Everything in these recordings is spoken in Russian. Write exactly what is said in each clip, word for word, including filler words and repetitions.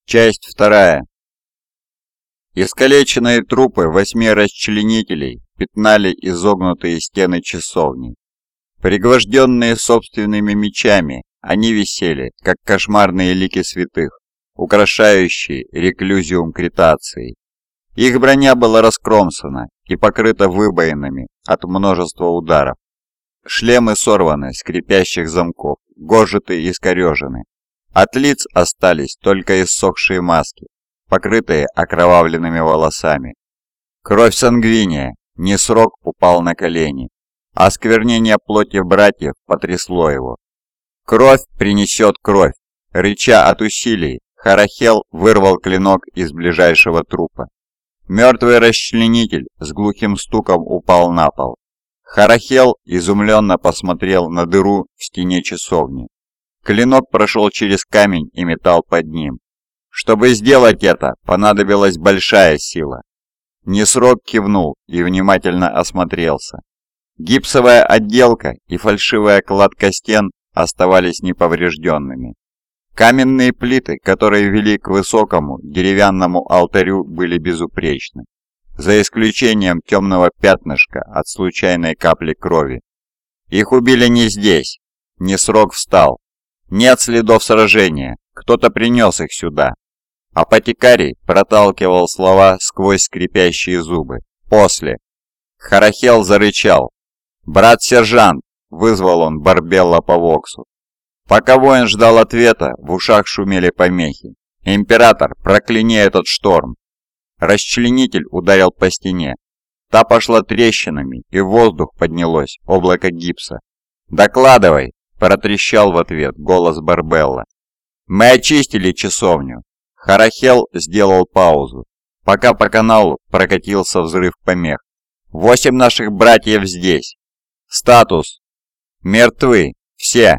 Часть вторая. Искалеченные трупы восьми расчленителей пятнали изогнутые стены часовни. Пригвожденные собственными мечами, они висели, как кошмарные лики святых, украшающие реклюзиум Критации. Их броня была раскромсана и покрыта выбоинами от множества ударов. Шлемы сорваны с крепящих замков, гожеты и искорежены. От лиц остались только иссохшие маски, покрытые окровавленными волосами. Кровь сангвиния, Несрок упал на колени. Осквернение плоти братьев потрясло его. Кровь принесет кровь. Рыча от усилий, Харахел вырвал клинок из ближайшего трупа. Мертвый расчленитель с глухим стуком упал на пол. Харахел изумленно посмотрел на дыру в стене часовни. Клинок прошел через камень и металл под ним. Чтобы сделать это, понадобилась большая сила. Несрок кивнул и внимательно осмотрелся. Гипсовая отделка и фальшивая кладка стен оставались неповрежденными. Каменные плиты, которые вели к высокому деревянному алтарю, были безупречны, за исключением темного пятнышка от случайной капли крови. Их убили не здесь. Несрок встал. Нет следов сражения, кто-то принес их сюда. Апотекарий проталкивал слова сквозь скрипящие зубы. После. Харахел зарычал. «Брат-сержант!» — вызвал он Барбелла по воксу. Пока воин ждал ответа, в ушах шумели помехи. «Император, прокляни этот шторм!» Расчленитель ударил по стене. Та пошла трещинами, и в воздух поднялось облако гипса. «Докладывай!» — протрещал в ответ голос Барбелла. «Мы очистили часовню!» Харахел сделал паузу, пока по каналу прокатился взрыв помех. «Восемь наших братьев здесь!» «Статус!» «Мертвы! Все!»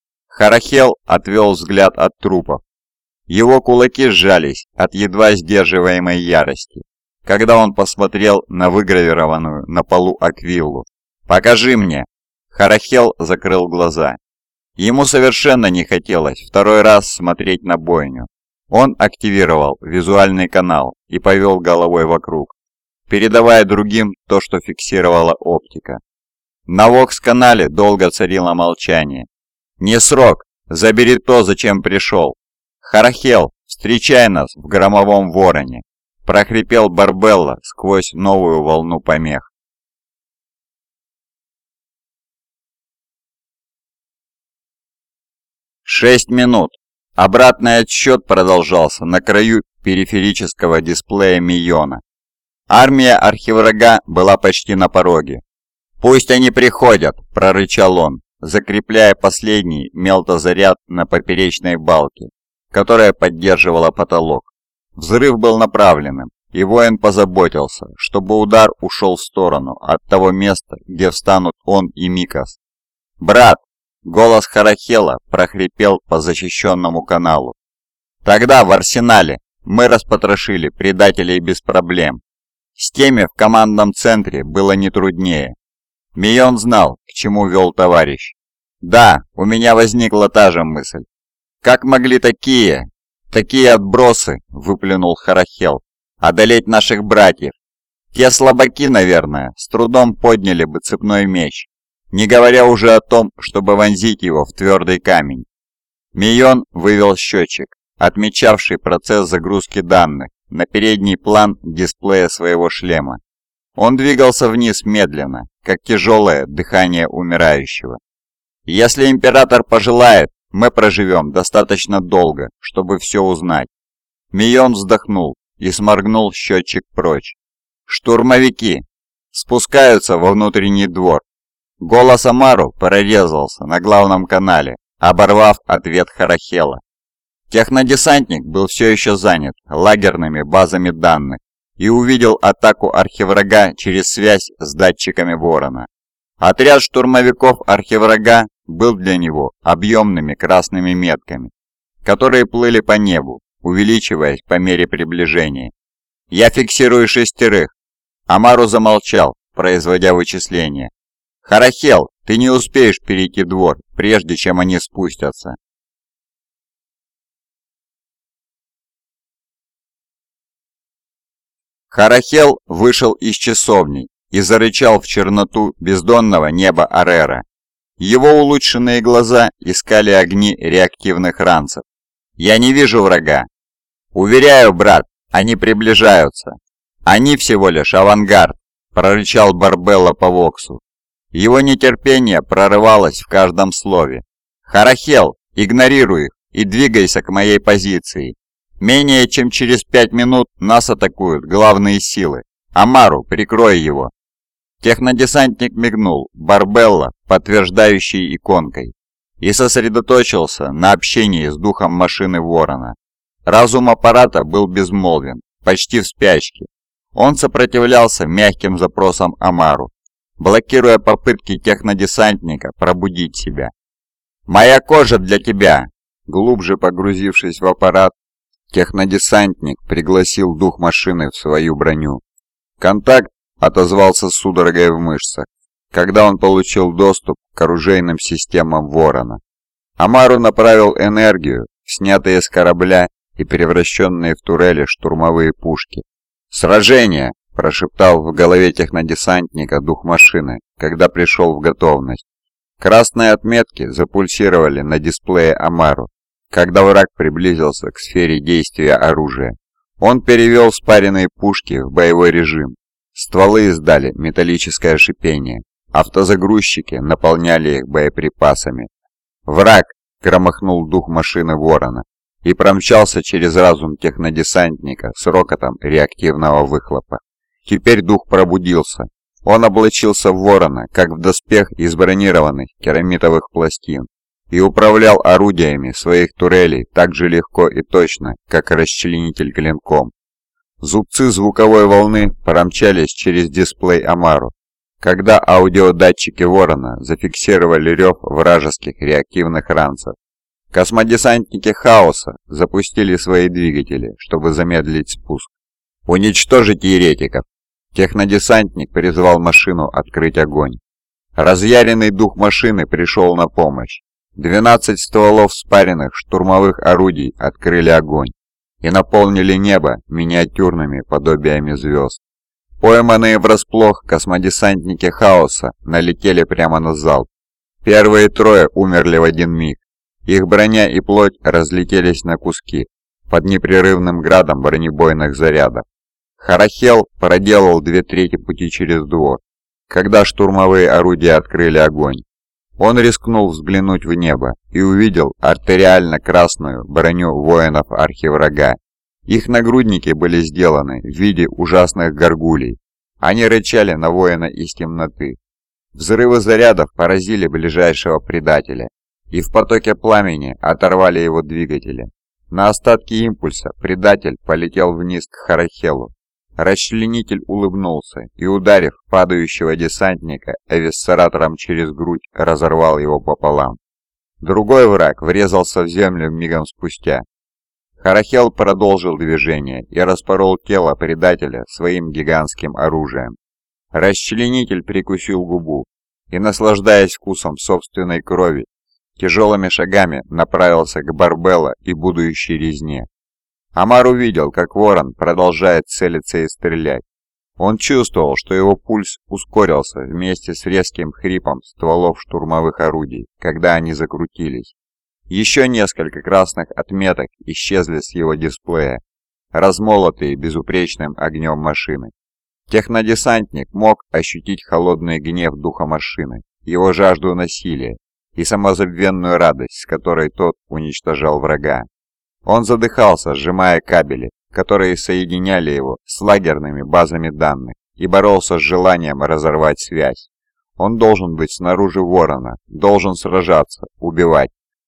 Харахел отвел взгляд от трупов. Его кулаки сжались от едва сдерживаемой ярости, когда он посмотрел на выгравированную на полу Аквиллу. «Покажи мне!» Харахел закрыл глаза. Ему совершенно не хотелось второй раз смотреть на бойню. Он активировал визуальный канал и повел головой вокруг, передавая другим то, что фиксировала оптика. На вокс-канале долго царило молчание. «Несрок! Забери то, зачем пришел!» «Харахел, встречай нас в громовом вороне!» – прохрипел Барбелла сквозь новую волну помех. Шесть минут. Обратный отсчет продолжался на краю периферического дисплея Мийона. Армия архиврага была почти на пороге. «Пусть они приходят!» – прорычал он, закрепляя последний мелтозаряд на поперечной балке, которая поддерживала потолок. Взрыв был направленным, и воин позаботился, чтобы удар ушел в сторону от того места, где встанут он и Микас. «Брат!» — голос Харахела прохрипел по защищенному каналу. «Тогда в арсенале мы распотрошили предателей без проблем. С теми в командном центре было не труднее». Мион знал, к чему вел товарищ. «Да, у меня возникла та же мысль. Как могли такие, такие отбросы, — выплюнул Харахел, — одолеть наших братьев? Те слабаки, наверное, с трудом подняли бы цепной меч, не говоря уже о том, чтобы вонзить его в твердый камень». Мион вывел счетчик, отмечавший процесс загрузки данных, на передний план дисплея своего шлема. Он двигался вниз медленно, как тяжелое дыхание умирающего. «Если император пожелает, мы проживем достаточно долго, чтобы все узнать». Мион вздохнул и сморгнул счетчик прочь. «Штурмовики спускаются во внутренний двор». Голос Амару прорезался на главном канале, оборвав ответ Харахела. Технодесантник был все еще занят лагерными базами данных и увидел атаку архиврага через связь с датчиками Ворона. Отряд штурмовиков архиврага был для него объемными красными метками, которые плыли по небу, увеличиваясь по мере приближения. «Я фиксирую шестерых». Амару замолчал, производя вычисления. «Харахел, ты не успеешь перейти двор, прежде чем они спустятся». Харахел вышел из часовни и зарычал в черноту бездонного неба Арера. Его улучшенные глаза искали огни реактивных ранцев. «Я не вижу врага». «Уверяю, брат, они приближаются». «Они всего лишь авангард», – прорычал Барбелла по Воксу. Его нетерпение прорывалось в каждом слове. «Харахел, игнорируй их и двигайся к моей позиции. Менее чем через пять минут нас атакуют главные силы. Амару, прикрой его». Технодесантник мигнул Барбелла, подтверждающей иконкой, и сосредоточился на общении с духом машины Ворона. Разум аппарата был безмолвен, почти в спячке. Он сопротивлялся мягким запросам Амару, блокируя попытки технодесантника пробудить себя. «Моя кожа для тебя!» Глубже погрузившись в аппарат, технодесантник пригласил дух машины в свою броню. Контакт отозвался судорогой в мышцах, когда он получил доступ к оружейным системам Ворона. Амару направил энергию в снятые с корабля и превращенные в турели штурмовые пушки. «Сражение!» – прошептал в голове технодесантника дух машины, когда пришел в готовность. Красные отметки запульсировали на дисплее Амару, когда враг приблизился к сфере действия оружия. Он перевел спаренные пушки в боевой режим. Стволы издали металлическое шипение. Автозагрузчики наполняли их боеприпасами. «Враг!» – громыхнул дух машины Ворона и промчался через разум технодесантника с рокотом реактивного выхлопа. Теперь дух пробудился. Он облачился в Ворона, как в доспех из бронированных керамитовых пластин, и управлял орудиями своих турелей так же легко и точно, как расчленитель клинком. Зубцы звуковой волны промчались через дисплей Амару, когда аудиодатчики Ворона зафиксировали рев вражеских реактивных ранцев. Космодесантники Хаоса запустили свои двигатели, чтобы замедлить спуск. «Уничтожить еретиков!» Технодесантник призвал машину открыть огонь. Разъяренный дух машины пришел на помощь. Двенадцать стволов спаренных штурмовых орудий открыли огонь и наполнили небо миниатюрными подобиями звезд. Пойманные врасплох космодесантники Хаоса налетели прямо на залп. Первые трое умерли в один миг. Их броня и плоть разлетелись на куски под непрерывным градом бронебойных зарядов. Харахел проделал две трети пути через двор, когда штурмовые орудия открыли огонь. Он рискнул взглянуть в небо и увидел артериально-красную броню воинов-архиврага. Их нагрудники были сделаны в виде ужасных горгулей. Они рычали на воина из темноты. Взрывы зарядов поразили ближайшего предателя, и в потоке пламени оторвали его двигатели. На остатки импульса предатель полетел вниз к Харахелу. Расчленитель улыбнулся и, ударив падающего десантника эвиссератором через грудь, разорвал его пополам. Другой враг врезался в землю мигом спустя. Харахел продолжил движение и распорол тело предателя своим гигантским оружием. Расчленитель прикусил губу и, наслаждаясь вкусом собственной крови, тяжелыми шагами направился к Барбелла и будущей резне. Амар увидел, как ворон продолжает целиться и стрелять. Он чувствовал, что его пульс ускорился вместе с резким хрипом стволов штурмовых орудий, когда они закрутились. Еще несколько красных отметок исчезли с его дисплея, размолотые безупречным огнем машины. Технодесантник мог ощутить холодный гнев духа машины, его жажду насилия и самозабвенную радость, с которой тот уничтожал врага. Он задыхался, сжимая кабели, которые соединяли его с лагерными базами данных, и боролся с желанием разорвать связь. Он должен быть снаружи ворона, должен сражаться, убивать.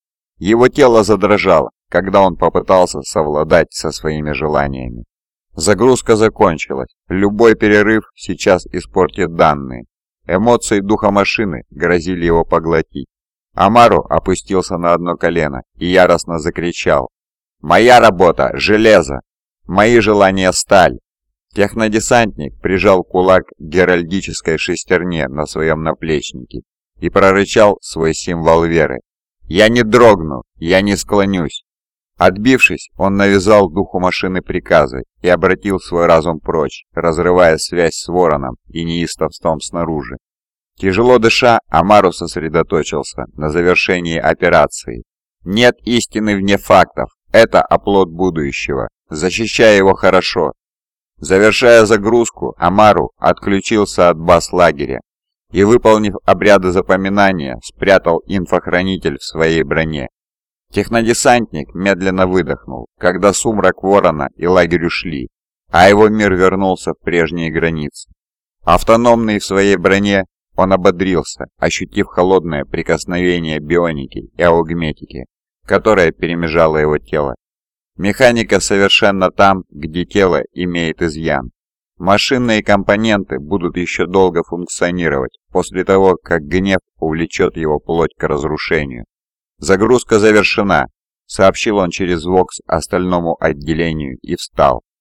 Его тело задрожало, когда он попытался совладать со своими желаниями. Загрузка закончилась. Любой перерыв сейчас испортит данные. Эмоции духа машины грозили его поглотить. Амару опустился на одно колено и яростно закричал: «Моя работа – железо! Мои желания – сталь!» Технодесантник прижал кулак к геральдической шестерне на своем наплечнике и прорычал свой символ веры: «Я не дрогну, я не склонюсь!» Отбившись, он навязал духу машины приказы и обратил свой разум прочь, разрывая связь с Вороном и неистовством снаружи. Тяжело дыша, Амару сосредоточился на завершении операции. Нет истины вне фактов, это оплот будущего. Защищай его хорошо. Завершая загрузку, Амару отключился от баз лагеря и, выполнив обряды запоминания, спрятал инфохранитель в своей броне. Технодесантник медленно выдохнул, когда сумрак Ворона и лагерь ушли, а его мир вернулся в прежние границы. Автономный в своей броне, он ободрился, ощутив холодное прикосновение бионики и аугметики, которое перемежало его тело. Механика совершенно там, где тело имеет изъян. Машинные компоненты будут еще долго функционировать после того, как гнев увлечет его плоть к разрушению. «Загрузка завершена», — сообщил он через Вокс остальному отделению и встал.